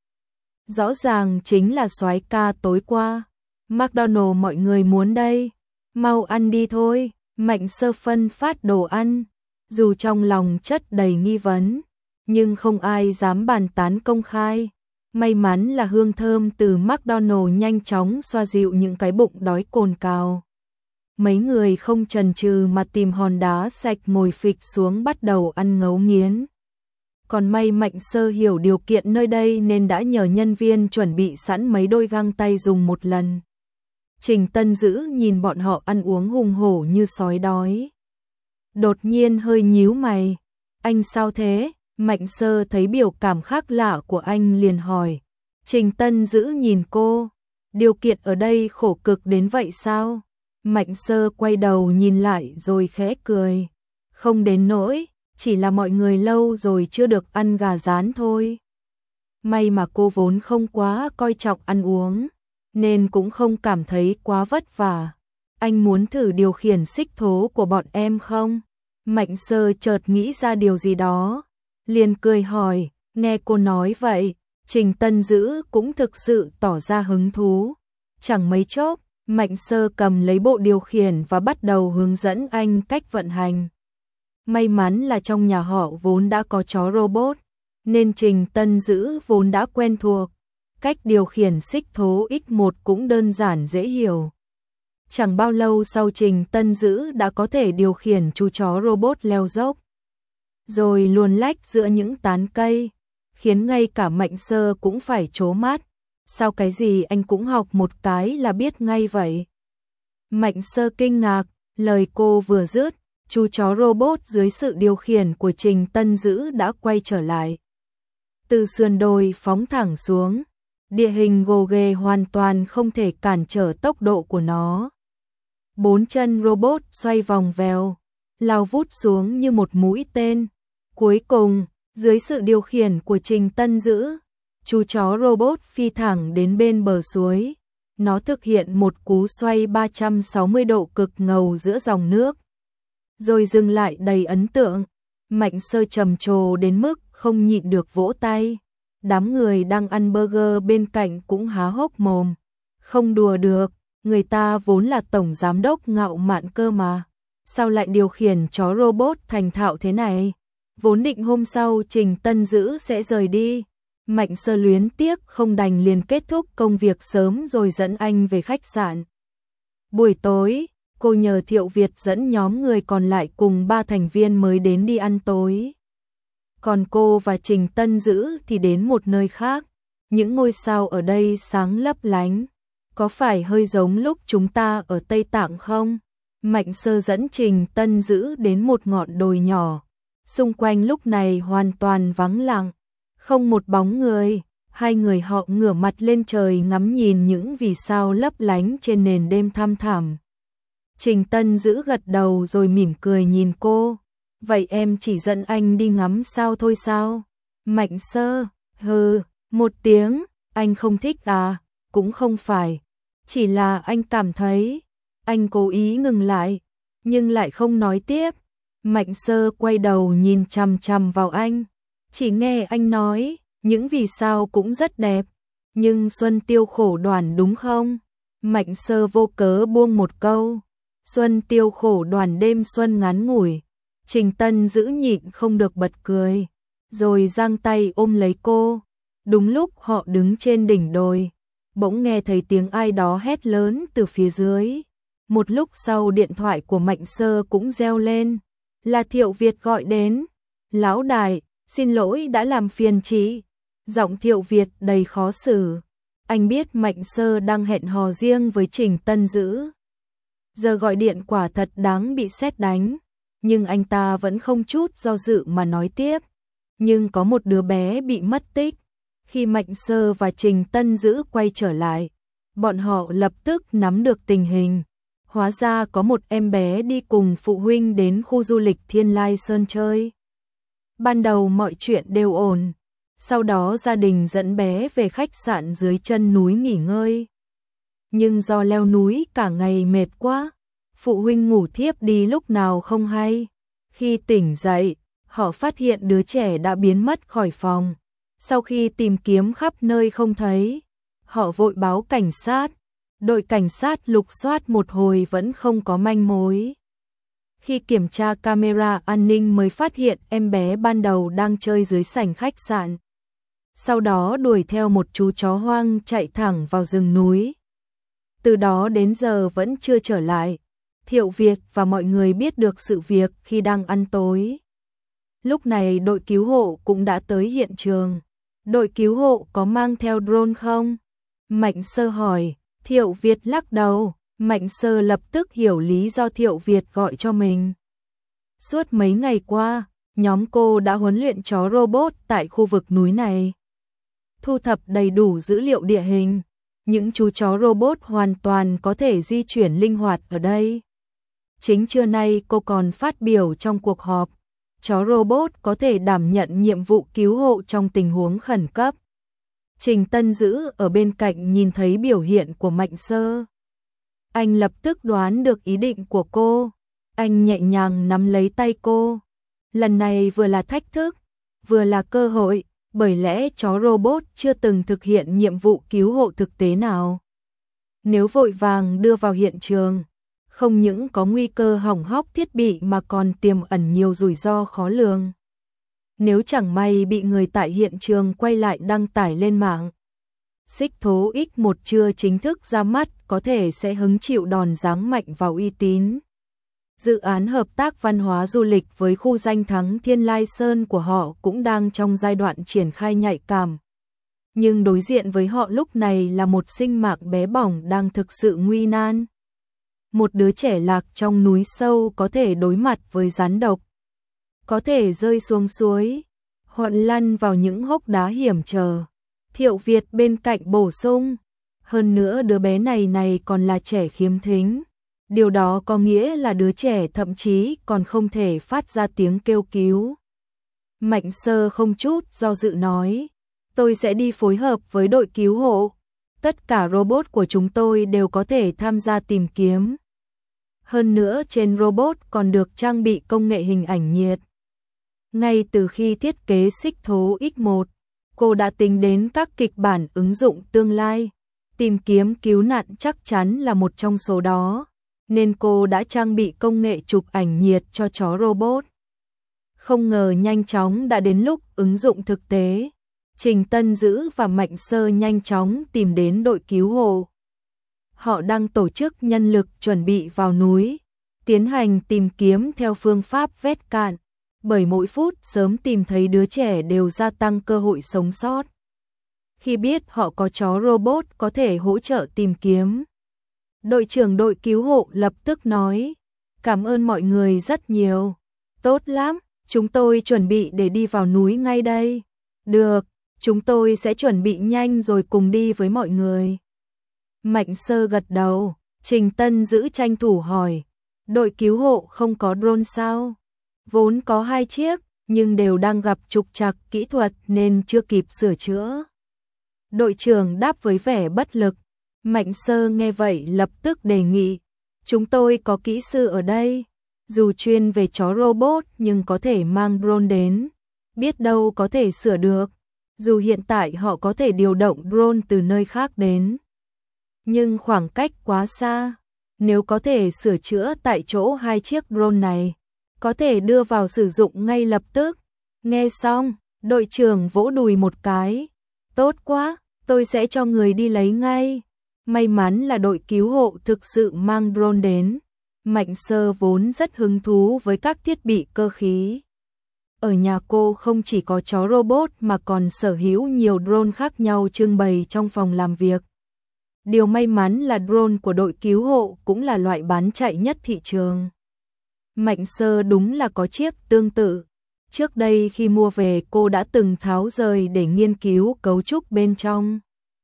S1: Rõ ràng chính là soái ca tối qua. McDonald mọi người muốn đây. Mau ăn đi thôi. Mạnh Sơ phân phát đồ ăn. Dù trong lòng chất đầy nghi vấn, nhưng không ai dám bàn tán công khai. May mắn là hương thơm từ McDonald nhanh chóng xoa dịu những cái bụng đói cồn cào. Mấy người không chần chừ mà tìm hòn đá sạch ngồi phịch xuống bắt đầu ăn ngấu nghiến. Còn may Mạnh Sơ hiểu điều kiện nơi đây nên đã nhờ nhân viên chuẩn bị sẵn mấy đôi găng tay dùng một lần. Trình Tân Dữ nhìn bọn họ ăn uống hùng hổ như sói đói. Đột nhiên hơi nhíu mày. Anh sao thế? Mạnh Sơ thấy biểu cảm khác lạ của anh liền hỏi. Trình Tân Dữ nhìn cô. Điều kiện ở đây khổ cực đến vậy sao? Mạnh Sơ quay đầu nhìn lại rồi khẽ cười. Không đến nỗi, chỉ là mọi người lâu rồi chưa được ăn gà rán thôi. May mà cô vốn không quá coi trọng ăn uống, nên cũng không cảm thấy quá vất vả. Anh muốn thử điều khiển xích thố của bọn em không? Mạnh Sơ chợt nghĩ ra điều gì đó, liền cười hỏi. Nghe cô nói vậy, Trình Tân Dữ cũng thực sự tỏ ra hứng thú. Chẳng mấy chốc, Mạnh Sơ cầm lấy bộ điều khiển và bắt đầu hướng dẫn anh cách vận hành. May mắn là trong nhà họ vốn đã có chó robot, nên Trình Tân Dữ vốn đã quen thuộc. Cách điều khiển xích thố ích một cũng đơn giản dễ hiểu. Chẳng bao lâu sau Trình Tân Dữ đã có thể điều khiển chú chó robot leo dốc, rồi luồn lách giữa những tán cây, khiến ngay cả Mạnh Sơ cũng phải trố mắt. Sao cái gì anh cũng học một cái là biết ngay vậy? Mạnh Sơ kinh ngạc, lời cô vừa dứt, chú chó robot dưới sự điều khiển của Trình Tân Dữ đã quay trở lại. từ sườn đồi phóng thẳng xuống. Địa hình gồ ghề hoàn toàn không thể cản trở tốc độ của nó. Bốn chân robot xoay vòng vèo, lao vút xuống như một mũi tên. Cuối cùng, dưới sự điều khiển của Trình Tân Dữ, chú chó robot phi thẳng đến bên bờ suối. Nó thực hiện một cú xoay ba trăm sáu mươi độ cực ngầu giữa dòng nước, rồi dừng lại đầy ấn tượng. Mạnh Sơ trầm trồ đến mức không nhịn được vỗ tay. Đám người đang ăn burger bên cạnh cũng há hốc mồm. Không đùa được, người ta vốn là tổng giám đốc ngạo mạn cơ mà. Sao lại điều khiển chó robot thành thạo thế này? Vốn định hôm sau Trình Tân Dữ sẽ rời đi. Mạnh Sơ luyến tiếc không đành liền kết thúc công việc sớm rồi dẫn anh về khách sạn. Buổi tối, cô nhờ Thiệu Việt dẫn nhóm người còn lại cùng ba thành viên mới đến đi ăn tối. Còn cô và Trình Tân Dữ thì đến một nơi khác. Những ngôi sao ở đây sáng lấp lánh. Có phải hơi giống lúc chúng ta ở Tây Tạng không? Mạnh Sơ dẫn Trình Tân Dữ đến một ngọn đồi nhỏ. Xung quanh lúc này hoàn toàn vắng lặng, không một bóng người. Hai người họ ngửa mặt lên trời ngắm nhìn những vì sao lấp lánh trên nền đêm thăm thẳm. Trình Tân Dữ gật đầu rồi mỉm cười nhìn cô. Vậy em chỉ dẫn anh đi ngắm sao thôi sao? Mạnh Sơ, hừ, một tiếng, anh không thích à? Cũng không phải, chỉ là anh cảm thấy. Anh cố ý ngừng lại, nhưng lại không nói tiếp. Mạnh Sơ quay đầu nhìn chằm chằm vào anh. Chỉ nghe anh nói, những vì sao cũng rất đẹp. Nhưng Xuân Tiêu khổ đoàn đúng không? Mạnh Sơ vô cớ buông một câu. Xuân Tiêu khổ đoàn đêm xuân ngắn ngủi. Trình Tân Dữ nhịn không được bật cười, rồi giang tay ôm lấy cô. Đúng lúc họ đứng trên đỉnh đồi, bỗng nghe thấy tiếng ai đó hét lớn từ phía dưới. Một lúc sau điện thoại của Mạnh Sơ cũng reo lên, là Thiệu Việt gọi đến. Lão đại, xin lỗi đã làm phiền chị. Giọng Thiệu Việt đầy khó xử. Anh biết Mạnh Sơ đang hẹn hò riêng với Trình Tân Dữ. Giờ gọi điện quả thật đáng bị sét đánh. Nhưng anh ta vẫn không chút do dự mà nói tiếp. Nhưng có một đứa bé bị mất tích. Khi Mạnh Sơ và Trình Tân Dữ quay trở lại, bọn họ lập tức nắm được tình hình. Hóa ra có một em bé đi cùng phụ huynh đến khu du lịch Thiên Lai Sơn chơi. Ban đầu mọi chuyện đều ổn. Sau đó gia đình dẫn bé về khách sạn dưới chân núi nghỉ ngơi. Nhưng do leo núi cả ngày mệt quá, phụ huynh ngủ thiếp đi lúc nào không hay. Khi tỉnh dậy, họ phát hiện đứa trẻ đã biến mất khỏi phòng. Sau khi tìm kiếm khắp nơi không thấy, họ vội báo cảnh sát. Đội cảnh sát lục soát một hồi vẫn không có manh mối. Khi kiểm tra camera an ninh mới phát hiện em bé ban đầu đang chơi dưới sảnh khách sạn. Sau đó đuổi theo một chú chó hoang chạy thẳng vào rừng núi. Từ đó đến giờ vẫn chưa trở lại. Thiệu Việt và mọi người biết được sự việc khi đang ăn tối. Lúc này đội cứu hộ cũng đã tới hiện trường. Đội cứu hộ có mang theo drone không? Mạnh Sơ hỏi. Thiệu Việt lắc đầu. Mạnh Sơ lập tức hiểu lý do Thiệu Việt gọi cho mình. Suốt mấy ngày qua, nhóm cô đã huấn luyện chó robot tại khu vực núi này. Thu thập đầy đủ dữ liệu địa hình. Những chú chó robot hoàn toàn có thể di chuyển linh hoạt ở đây. Chính trưa nay cô còn phát biểu trong cuộc họp. Chó robot có thể đảm nhận nhiệm vụ cứu hộ trong tình huống khẩn cấp. Trình Tân Dữ ở bên cạnh nhìn thấy biểu hiện của Mạnh Sơ. Anh lập tức đoán được ý định của cô. Anh nhẹ nhàng nắm lấy tay cô. Lần này vừa là thách thức, vừa là cơ hội, bởi lẽ chó robot chưa từng thực hiện nhiệm vụ cứu hộ thực tế nào. Nếu vội vàng đưa vào hiện trường, không những có nguy cơ hỏng hóc thiết bị mà còn tiềm ẩn nhiều rủi ro khó lường. Nếu chẳng may bị người tại hiện trường quay lại đăng tải lên mạng, Xích Thố X một chưa chính thức ra mắt có thể sẽ hứng chịu đòn giáng mạnh vào uy tín. Dự án hợp tác văn hóa du lịch với khu danh thắng Thiên Lai Sơn của họ cũng đang trong giai đoạn triển khai nhạy cảm. Nhưng đối diện với họ lúc này là một sinh mạng bé bỏng đang thực sự nguy nan. Một đứa trẻ lạc trong núi sâu có thể đối mặt với rắn độc, có thể rơi xuống suối, Họ lăn vào những hốc đá hiểm trở. Thiệu Việt bên cạnh bổ sung. Hơn nữa đứa bé này này còn là trẻ khiếm thính. Điều đó có nghĩa là đứa trẻ thậm chí còn không thể phát ra tiếng kêu cứu. Mạnh Sơ không chút do dự nói. Tôi sẽ đi phối hợp với đội cứu hộ. Tất cả robot của chúng tôi đều có thể tham gia tìm kiếm. Hơn nữa trên robot còn được trang bị công nghệ hình ảnh nhiệt. Ngay từ khi thiết kế xích thố X một, cô đã tính đến các kịch bản ứng dụng tương lai. Tìm kiếm cứu nạn chắc chắn là một trong số đó, nên cô đã trang bị công nghệ chụp ảnh nhiệt cho chó robot. Không ngờ nhanh chóng đã đến lúc ứng dụng thực tế. Trình Tân Dữ và Mạnh Sơ nhanh chóng tìm đến đội cứu hộ. Họ đang tổ chức nhân lực chuẩn bị vào núi, tiến hành tìm kiếm theo phương pháp vét cạn, bởi mỗi phút sớm tìm thấy đứa trẻ đều gia tăng cơ hội sống sót. Khi biết họ có chó robot có thể hỗ trợ tìm kiếm, đội trưởng đội cứu hộ lập tức nói, cảm ơn mọi người rất nhiều. Tốt lắm, chúng tôi chuẩn bị để đi vào núi ngay đây. Được, chúng tôi sẽ chuẩn bị nhanh rồi cùng đi với mọi người. Mạnh Sơ gật đầu, Trình Tân Dữ tranh thủ hỏi, đội cứu hộ không có drone sao? Vốn có hai chiếc, nhưng đều đang gặp trục trặc kỹ thuật nên chưa kịp sửa chữa. Đội trưởng đáp với vẻ bất lực. Mạnh Sơ nghe vậy lập tức đề nghị, chúng tôi có kỹ sư ở đây, dù chuyên về chó robot nhưng có thể mang drone đến, biết đâu có thể sửa được. Dù hiện tại họ có thể điều động drone từ nơi khác đến, nhưng khoảng cách quá xa. Nếu có thể sửa chữa tại chỗ hai chiếc drone này, có thể đưa vào sử dụng ngay lập tức. Nghe xong, đội trưởng vỗ đùi một cái. Tốt quá, tôi sẽ cho người đi lấy ngay. May mắn là đội cứu hộ thực sự mang drone đến. Mạnh Sơ vốn rất hứng thú với các thiết bị cơ khí. Ở nhà cô không chỉ có chó robot mà còn sở hữu nhiều drone khác nhau trưng bày trong phòng làm việc. Điều may mắn là drone của đội cứu hộ cũng là loại bán chạy nhất thị trường. Mạnh Sơ đúng là có chiếc tương tự. Trước đây khi mua về cô đã từng tháo rời để nghiên cứu cấu trúc bên trong.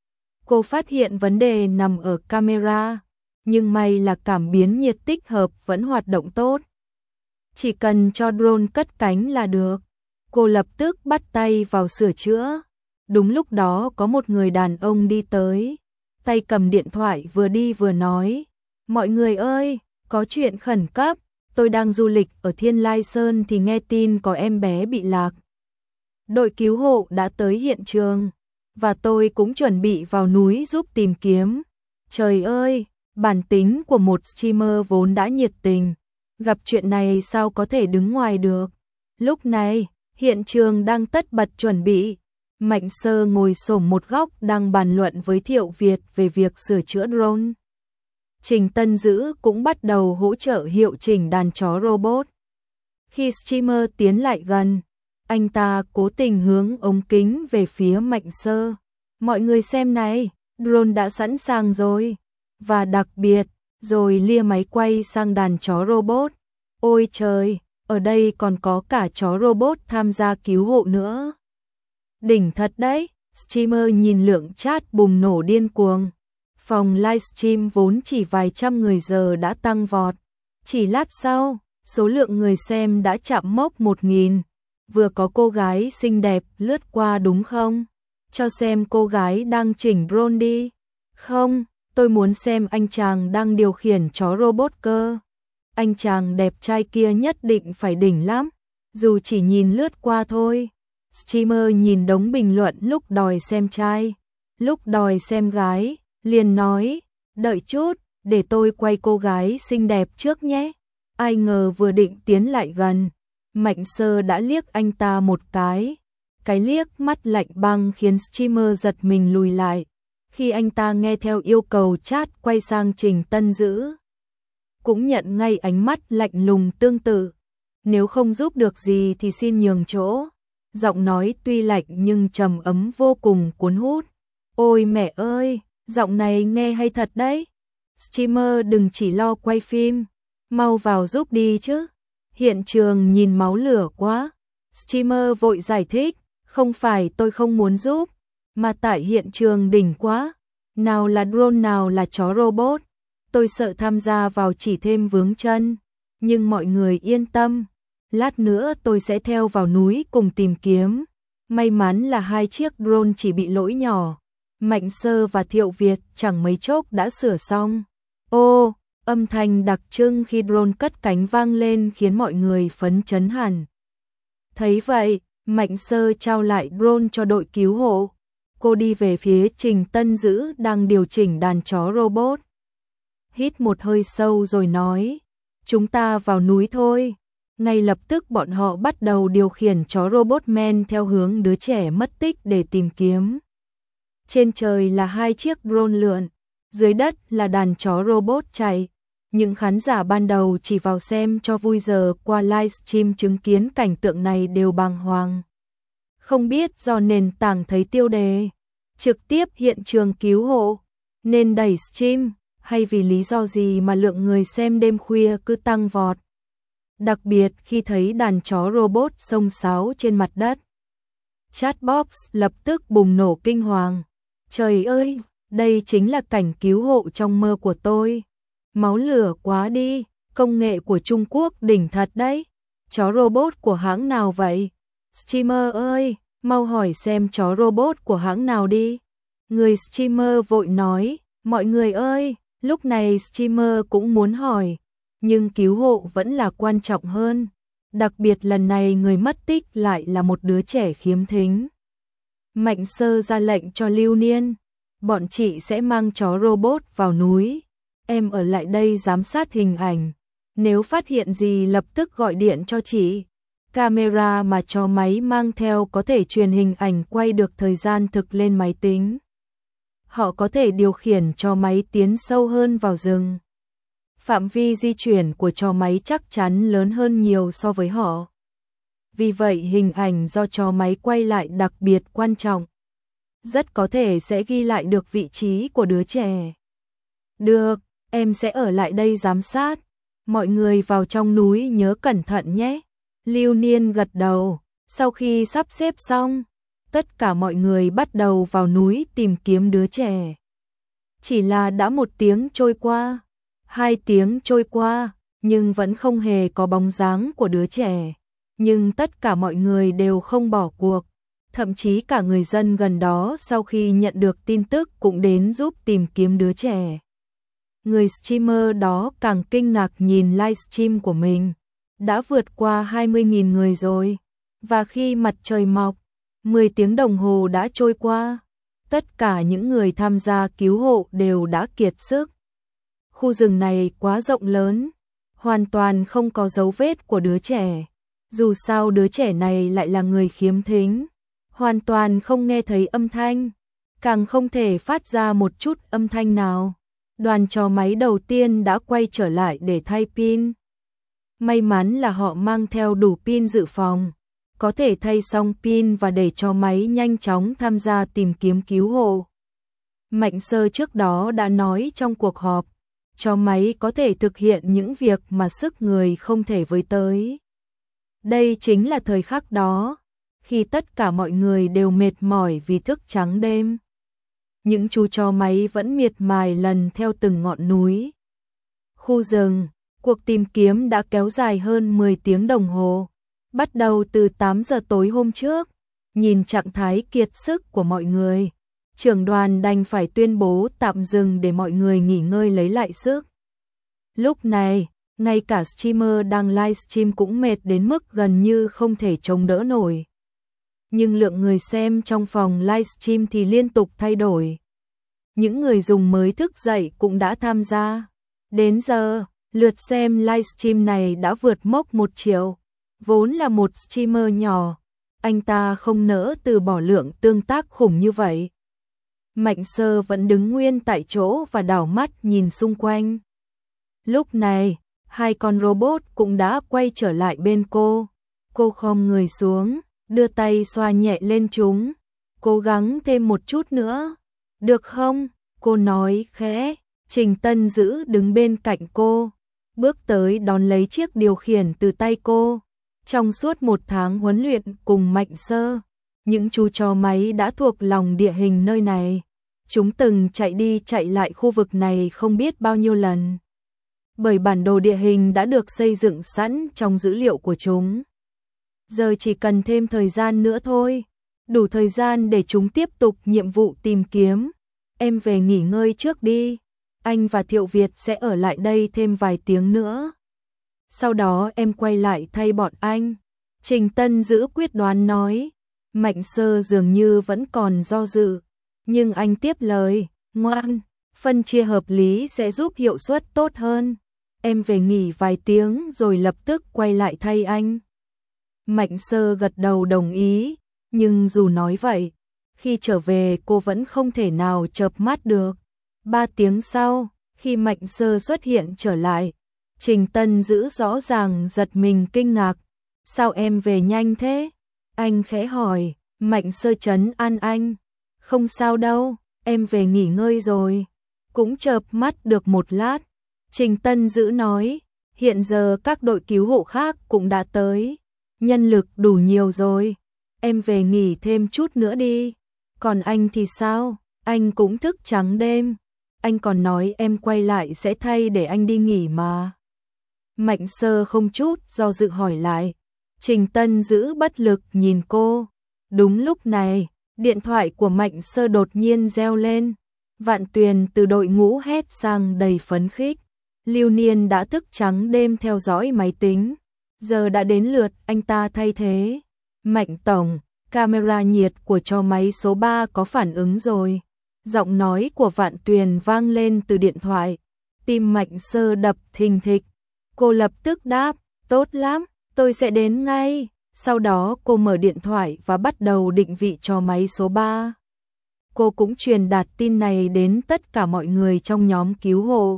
S1: Cô phát hiện vấn đề nằm ở camera, nhưng may là cảm biến nhiệt tích hợp vẫn hoạt động tốt. Chỉ cần cho drone cất cánh là được. Cô lập tức bắt tay vào sửa chữa. Đúng lúc đó có một người đàn ông đi tới, tay cầm điện thoại vừa đi vừa nói, mọi người ơi, có chuyện khẩn cấp, tôi đang du lịch ở Thiên Lai Sơn thì nghe tin có em bé bị lạc. Đội cứu hộ đã tới hiện trường, và tôi cũng chuẩn bị vào núi giúp tìm kiếm. Trời ơi, bản tính của một streamer vốn đã nhiệt tình, gặp chuyện này sao có thể đứng ngoài được. Lúc này, hiện trường đang tất bật chuẩn bị. Mạnh Sơ ngồi xổm một góc đang bàn luận với Thiệu Việt về việc sửa chữa drone. Trình Tân Dữ cũng bắt đầu hỗ trợ hiệu chỉnh đàn chó robot. Khi streamer tiến lại gần, anh ta cố tình hướng ống kính về phía Mạnh Sơ. Mọi người xem này, drone đã sẵn sàng rồi. Và đặc biệt, rồi lia máy quay sang đàn chó robot. Ôi trời, ở đây còn có cả chó robot tham gia cứu hộ nữa. Đỉnh thật đấy, streamer nhìn lượng chat bùng nổ điên cuồng. Phòng livestream vốn chỉ vài trăm người giờ đã tăng vọt. Chỉ lát sau, số lượng người xem đã chạm mốc một nghìn. Vừa có cô gái xinh đẹp lướt qua đúng không? Cho xem cô gái đang chỉnh drone đi. Không, tôi muốn xem anh chàng đang điều khiển chó robot cơ. Anh chàng đẹp trai kia nhất định phải đỉnh lắm. Dù chỉ nhìn lướt qua thôi. Streamer nhìn đống bình luận lúc đòi xem trai, lúc đòi xem gái, liền nói, đợi chút, để tôi quay cô gái xinh đẹp trước nhé. Ai ngờ vừa định tiến lại gần, Mạnh Sơ đã liếc anh ta một cái. Cái liếc mắt lạnh băng khiến streamer giật mình lùi lại. Khi anh ta nghe theo yêu cầu chat quay sang Trình Tân Dữ, cũng nhận ngay ánh mắt lạnh lùng tương tự. Nếu không giúp được gì thì xin nhường chỗ. Giọng nói tuy lạnh nhưng trầm ấm vô cùng cuốn hút. Ôi mẹ ơi, giọng này nghe hay thật đấy. Streamer đừng chỉ lo quay phim, mau vào giúp đi chứ. Hiện trường nhìn máu lửa quá. Streamer vội giải thích, Không phải tôi không muốn giúp, mà tại hiện trường đỉnh quá. Nào là drone nào là chó robot. Tôi sợ tham gia vào chỉ thêm vướng chân. Nhưng mọi người yên tâm. Lát nữa tôi sẽ theo vào núi cùng tìm kiếm. May mắn là hai chiếc drone chỉ bị lỗi nhỏ. Mạnh Sơ và Thiệu Việt chẳng mấy chốc đã sửa xong. Ô, âm thanh đặc trưng khi drone cất cánh vang lên khiến mọi người phấn chấn hẳn. Thấy vậy, Mạnh Sơ trao lại drone cho đội cứu hộ. Cô đi về phía Trình Tân Dữ đang điều chỉnh đàn chó robot. Hít một hơi sâu rồi nói, chúng ta vào núi thôi. Ngay lập tức bọn họ bắt đầu điều khiển chó robot men theo hướng đứa trẻ mất tích để tìm kiếm. Trên trời là hai chiếc drone lượn, dưới đất là đàn chó robot chạy. Những khán giả ban đầu chỉ vào xem cho vui giờ qua livestream chứng kiến cảnh tượng này đều bàng hoàng. Không biết do nền tảng thấy tiêu đề trực tiếp hiện trường cứu hộ nên đẩy stream, hay vì lý do gì mà lượng người xem đêm khuya cứ tăng vọt. Đặc biệt khi thấy đàn chó robot xông xáo trên mặt đất. Chatbox lập tức bùng nổ kinh hoàng. Trời ơi, đây chính là cảnh cứu hộ trong mơ của tôi. Máu lửa quá đi, công nghệ của Trung Quốc đỉnh thật đấy. Chó robot của hãng nào vậy? Streamer ơi, mau hỏi xem chó robot của hãng nào đi. Người streamer vội nói, mọi người ơi, lúc này streamer cũng muốn hỏi. Nhưng cứu hộ vẫn là quan trọng hơn. Đặc biệt lần này người mất tích lại là một đứa trẻ khiếm thính. Mạnh Sơ ra lệnh cho Lưu Niên. Bọn chị sẽ mang chó robot vào núi. Em ở lại đây giám sát hình ảnh. Nếu phát hiện gì lập tức gọi điện cho chị. Camera mà chó máy mang theo có thể truyền hình ảnh quay được thời gian thực lên máy tính. Họ có thể điều khiển chó máy tiến sâu hơn vào rừng. Phạm vi di chuyển của chó máy chắc chắn lớn hơn nhiều so với họ. Vì vậy hình ảnh do chó máy quay lại đặc biệt quan trọng. Rất có thể sẽ ghi lại được vị trí của đứa trẻ. Được, em sẽ ở lại đây giám sát. Mọi người vào trong núi nhớ cẩn thận nhé. Lưu Niên gật đầu. Sau khi sắp xếp xong, tất cả mọi người bắt đầu vào núi tìm kiếm đứa trẻ. Chỉ là đã một tiếng trôi qua, hai tiếng trôi qua, nhưng vẫn không hề có bóng dáng của đứa trẻ. Nhưng tất cả mọi người đều không bỏ cuộc. Thậm chí cả người dân gần đó sau khi nhận được tin tức cũng đến giúp tìm kiếm đứa trẻ. Người streamer đó càng kinh ngạc nhìn livestream của mình. Đã vượt qua hai mươi nghìn người rồi. Và khi mặt trời mọc, mười tiếng đồng hồ đã trôi qua. Tất cả những người tham gia cứu hộ đều đã kiệt sức. Khu rừng này quá rộng lớn, hoàn toàn không có dấu vết của đứa trẻ. Dù sao đứa trẻ này lại là người khiếm thính, hoàn toàn không nghe thấy âm thanh, càng không thể phát ra một chút âm thanh nào. Đoàn chó máy đầu tiên đã quay trở lại để thay pin. May mắn là họ mang theo đủ pin dự phòng, có thể thay xong pin và để cho máy nhanh chóng tham gia tìm kiếm cứu hộ. Mạnh Sơ trước đó đã nói trong cuộc họp, chó máy có thể thực hiện những việc mà sức người không thể với tới. Đây chính là thời khắc đó, khi tất cả mọi người đều mệt mỏi vì thức trắng đêm. Những chú chó máy vẫn miệt mài lần theo từng ngọn núi. Khu rừng, cuộc tìm kiếm đã kéo dài hơn mười tiếng đồng hồ, bắt đầu từ tám giờ tối hôm trước. Nhìn trạng thái kiệt sức của mọi người, trưởng đoàn đành phải tuyên bố tạm dừng để mọi người nghỉ ngơi lấy lại sức. Lúc này, ngay cả streamer đang livestream cũng mệt đến mức gần như không thể chống đỡ nổi. Nhưng lượng người xem trong phòng livestream thì liên tục thay đổi. Những người dùng mới thức dậy cũng đã tham gia. Đến giờ, lượt xem livestream này đã vượt mốc một triệu. Vốn là một streamer nhỏ, anh ta không nỡ từ bỏ lượng tương tác khủng như vậy. Mạnh Sơ vẫn đứng nguyên tại chỗ và đảo mắt nhìn xung quanh. Lúc này, hai con robot cũng đã quay trở lại bên cô. Cô khom người xuống, đưa tay xoa nhẹ lên chúng. Cố gắng thêm một chút nữa. Được không? Cô nói khẽ. Trình Tân Dữ đứng bên cạnh cô, bước tới đón lấy chiếc điều khiển từ tay cô. Trong suốt một tháng huấn luyện cùng Mạnh Sơ, Những chú chó máy đã thuộc lòng địa hình nơi này. Chúng từng chạy đi chạy lại khu vực này không biết bao nhiêu lần. Bởi bản đồ địa hình đã được xây dựng sẵn trong dữ liệu của chúng. Giờ chỉ cần thêm thời gian nữa thôi. Đủ thời gian để chúng tiếp tục nhiệm vụ tìm kiếm. Em về nghỉ ngơi trước đi. Anh và Thiệu Việt sẽ ở lại đây thêm vài tiếng nữa. Sau đó em quay lại thay bọn anh. Trình Tân giữ quyết đoán nói. Mạnh Sơ dường như vẫn còn do dự. Nhưng anh tiếp lời. Ngoan, phân chia hợp lý sẽ giúp hiệu suất tốt hơn. Em về nghỉ vài tiếng rồi lập tức quay lại thay anh. Mạnh Sơ gật đầu đồng ý. Nhưng dù nói vậy, khi trở về cô vẫn không thể nào chợp mắt được. Ba tiếng sau, khi Mạnh Sơ xuất hiện trở lại, Trình Tân giữ rõ ràng giật mình kinh ngạc. Sao em về nhanh thế? Anh khẽ hỏi. Mạnh Sơ trấn an anh. Không sao đâu, em về nghỉ ngơi rồi. Cũng chợp mắt được một lát. Trình Tân giữ nói. Hiện giờ các đội cứu hộ khác cũng đã tới. Nhân lực đủ nhiều rồi. Em về nghỉ thêm chút nữa đi. Còn anh thì sao? Anh cũng thức trắng đêm. Anh còn nói em quay lại sẽ thay để anh đi nghỉ mà. Mạnh Sơ không chút do dự hỏi lại. Trình Tân giữ bất lực nhìn cô. Đúng lúc này, điện thoại của Mạnh Sơ đột nhiên reo lên. Vạn Tuyền từ đội ngũ hét sang đầy phấn khích. Lưu Niên đã thức trắng đêm theo dõi máy tính. Giờ đã đến lượt anh ta thay thế. Mạnh tổng, camera nhiệt của cho máy số ba có phản ứng rồi. Giọng nói của Vạn Tuyền vang lên từ điện thoại. Tim Mạnh Sơ đập thình thịch. Cô lập tức đáp, tốt lắm, tôi sẽ đến ngay. Sau đó cô mở điện thoại và bắt đầu định vị cho máy số ba. Cô cũng truyền đạt tin này đến tất cả mọi người trong nhóm cứu hộ.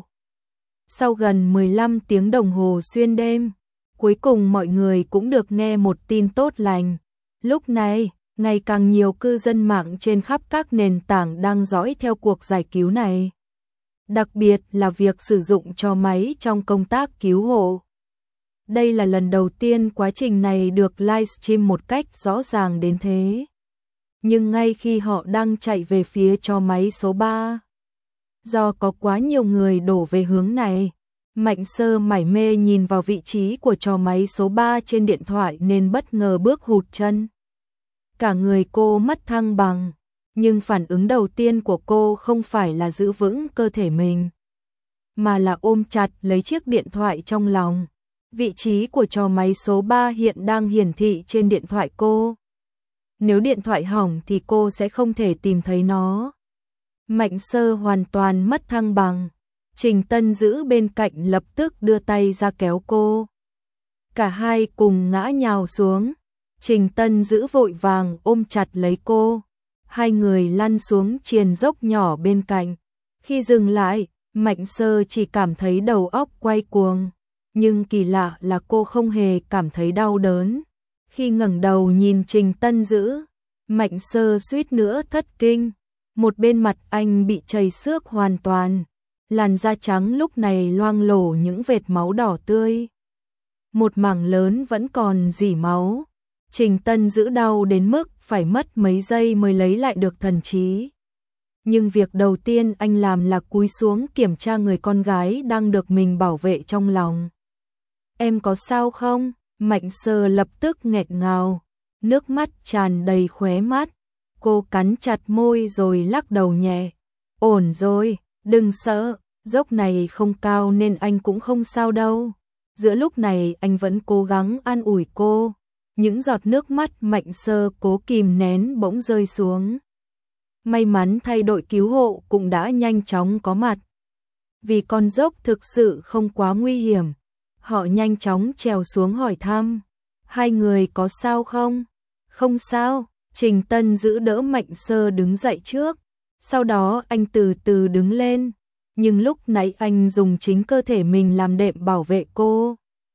S1: Sau gần mười lăm tiếng đồng hồ xuyên đêm, cuối cùng mọi người cũng được nghe một tin tốt lành. Lúc này, ngày càng nhiều cư dân mạng trên khắp các nền tảng đang dõi theo cuộc giải cứu này. Đặc biệt là việc sử dụng cho máy trong công tác cứu hộ. Đây là lần đầu tiên quá trình này được livestream một cách rõ ràng đến thế. Nhưng ngay khi họ đang chạy về phía cho máy số ba, do có quá nhiều người đổ về hướng này, Mạnh Sơ mải mê nhìn vào vị trí của cho máy số ba trên điện thoại nên bất ngờ bước hụt chân. Cả người cô mất thăng bằng, nhưng phản ứng đầu tiên của cô không phải là giữ vững cơ thể mình, mà là ôm chặt lấy chiếc điện thoại trong lòng. Vị trí của trò máy số ba hiện đang hiển thị trên điện thoại cô. Nếu điện thoại hỏng thì cô sẽ không thể tìm thấy nó. Mạnh Sơ hoàn toàn mất thăng bằng. Trình Tân giữ bên cạnh lập tức đưa tay ra kéo cô. Cả hai cùng ngã nhào xuống. Trình Tân giữ vội vàng ôm chặt lấy cô. Hai người lăn xuống triền dốc nhỏ bên cạnh. Khi dừng lại, Mạnh Sơ chỉ cảm thấy đầu óc quay cuồng. Nhưng kỳ lạ là cô không hề cảm thấy đau đớn. Khi ngẩng đầu nhìn Trình Tân giữ, Mạnh Sơ suýt nữa thất kinh. Một bên mặt anh bị chảy xước hoàn toàn. Làn da trắng lúc này loang lổ những vệt máu đỏ tươi. Một mảng lớn vẫn còn rỉ máu. Trình Tân giữ đau đến mức phải mất mấy giây mới lấy lại được thần trí. Nhưng việc đầu tiên anh làm là cúi xuống kiểm tra người con gái đang được mình bảo vệ trong lòng. Em có sao không? Mạnh Sơ lập tức nghẹt ngào. Nước mắt tràn đầy khóe mắt. Cô cắn chặt môi rồi lắc đầu nhẹ. Ổn rồi, đừng sợ, dốc này không cao nên anh cũng không sao đâu. Giữa lúc này anh vẫn cố gắng an ủi cô. Những giọt nước mắt Mạnh Sơ cố kìm nén bỗng rơi xuống. May mắn thay đội cứu hộ cũng đã nhanh chóng có mặt. Vì con dốc thực sự không quá nguy hiểm. Họ nhanh chóng trèo xuống hỏi thăm. Hai người có sao không? Không sao. Trình Tân giữ đỡ Mạnh Sơ đứng dậy trước. Sau đó anh từ từ đứng lên. Nhưng lúc nãy anh dùng chính cơ thể mình làm đệm bảo vệ cô.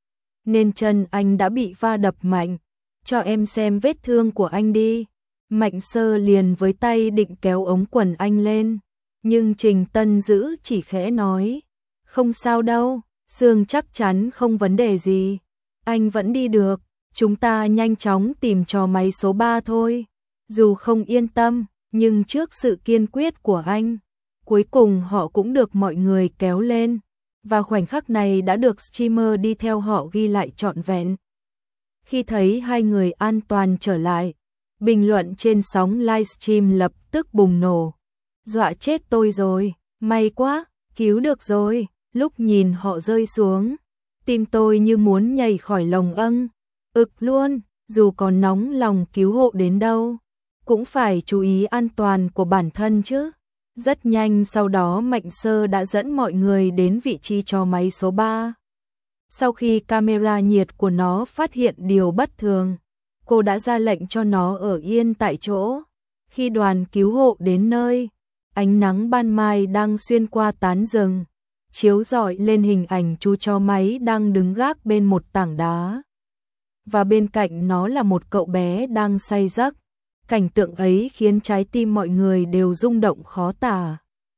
S1: Nên chân anh đã bị va đập mạnh. Cho em xem vết thương của anh đi. Mạnh Sơ liền với tay định kéo ống quần anh lên. Nhưng Trình Tân giữ chỉ khẽ nói. Không sao đâu, xương chắc chắn không vấn đề gì. Anh vẫn đi được, chúng ta nhanh chóng tìm cho máy số ba thôi. Dù không yên tâm, nhưng trước sự kiên quyết của anh, cuối cùng họ cũng được mọi người kéo lên, và khoảnh khắc này đã được streamer đi theo họ ghi lại trọn vẹn. Khi thấy hai người an toàn trở lại, bình luận trên sóng livestream lập tức bùng nổ. Dọa chết tôi rồi, may quá, cứu được rồi. Lúc nhìn họ rơi xuống, tim tôi như muốn nhảy khỏi lồng âng. Ực luôn, dù có nóng lòng cứu hộ đến đâu, cũng phải chú ý an toàn của bản thân chứ. Rất nhanh sau đó Mạnh Sơ đã dẫn mọi người đến vị trí chó máy số ba. Sau khi camera nhiệt của nó phát hiện điều bất thường, cô đã ra lệnh cho nó ở yên tại chỗ. Khi đoàn cứu hộ đến nơi, ánh nắng ban mai đang xuyên qua tán rừng, chiếu rọi lên hình ảnh chú chó máy đang đứng gác bên một tảng đá. Và bên cạnh nó là một cậu bé đang say giấc. Cảnh tượng ấy khiến trái tim mọi người đều rung động khó tả.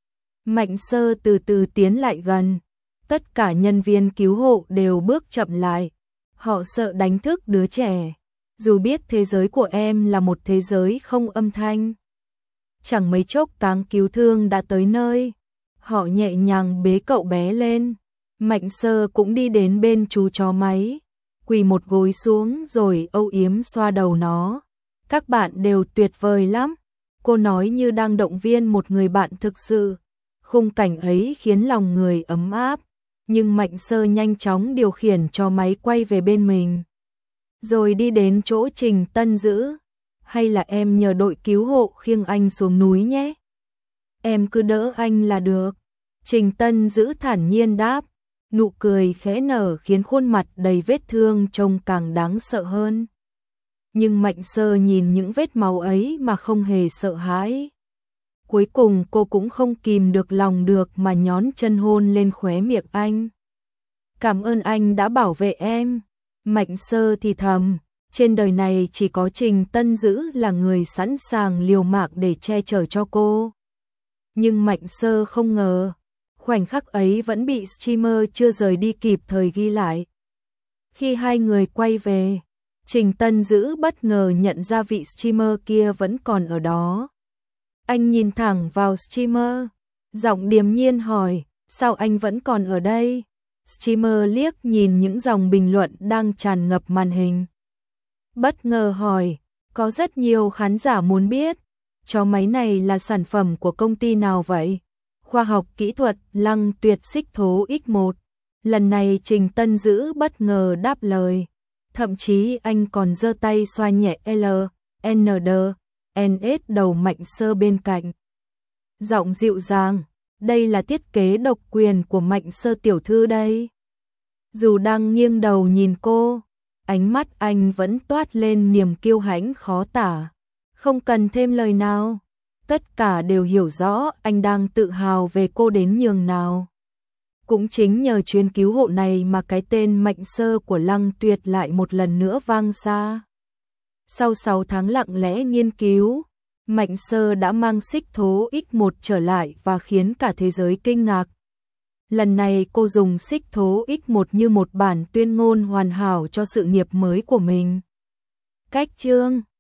S1: Mạnh Sơ từ từ tiến lại gần. Tất cả nhân viên cứu hộ đều bước chậm lại. Họ sợ đánh thức đứa trẻ. Dù biết thế giới của em là một thế giới không âm thanh. Chẳng mấy chốc cáng cứu thương đã tới nơi. Họ nhẹ nhàng bế cậu bé lên. Mạnh Sơ cũng đi đến bên chú chó máy, quỳ một gối xuống rồi âu yếm xoa đầu nó. Các bạn đều tuyệt vời lắm. Cô nói như đang động viên một người bạn thực sự. Khung cảnh ấy khiến lòng người ấm áp. Nhưng Mạnh Sơ nhanh chóng điều khiển cho máy quay về bên mình. Rồi đi đến chỗ Trình Tân Dữ. Hay là em nhờ đội cứu hộ khiêng anh xuống núi nhé. Em cứ đỡ anh là được. Trình Tân Dữ thản nhiên đáp. Nụ cười khẽ nở khiến khuôn mặt đầy vết thương trông càng đáng sợ hơn. Nhưng Mạnh Sơ nhìn những vết máu ấy mà không hề sợ hãi. Cuối cùng cô cũng không kìm được lòng được mà nhón chân hôn lên khóe miệng anh. Cảm ơn anh đã bảo vệ em. Mạnh Sơ thì thầm, trên đời này chỉ có Trình Tân Dữ là người sẵn sàng liều mạng để che chở cho cô. Nhưng Mạnh Sơ không ngờ, khoảnh khắc ấy vẫn bị streamer chưa rời đi kịp thời ghi lại. Khi hai người quay về, Trình Tân Dữ bất ngờ nhận ra vị streamer kia vẫn còn ở đó. Anh nhìn thẳng vào streamer, giọng điềm nhiên hỏi, sao anh vẫn còn ở đây? Streamer liếc nhìn những dòng bình luận đang tràn ngập màn hình. Bất ngờ hỏi, có rất nhiều khán giả muốn biết, chó máy này là sản phẩm của công ty nào vậy? Khoa học kỹ thuật Lăng Tuyệt xích thố ích một. Lần này Trình Tân Dữ bất ngờ đáp lời. Thậm chí anh còn giơ tay xoa nhẹ L, N D, N S đầu Mạnh Sơ bên cạnh. Giọng dịu dàng, đây là thiết kế độc quyền của Mạnh Sơ tiểu thư đây. Dù đang nghiêng đầu nhìn cô, ánh mắt anh vẫn toát lên niềm kiêu hãnh khó tả. Không cần thêm lời nào, tất cả đều hiểu rõ anh đang tự hào về cô đến nhường nào. Cũng chính nhờ chuyến cứu hộ này mà cái tên Mạnh Sơ của Lăng Tuyệt lại một lần nữa vang xa. Sau sáu tháng lặng lẽ nghiên cứu, Mạnh Sơ đã mang xích thố ích một trở lại và khiến cả thế giới kinh ngạc. Lần này cô dùng xích thố ích một như một bản tuyên ngôn hoàn hảo cho sự nghiệp mới của mình. Cách chương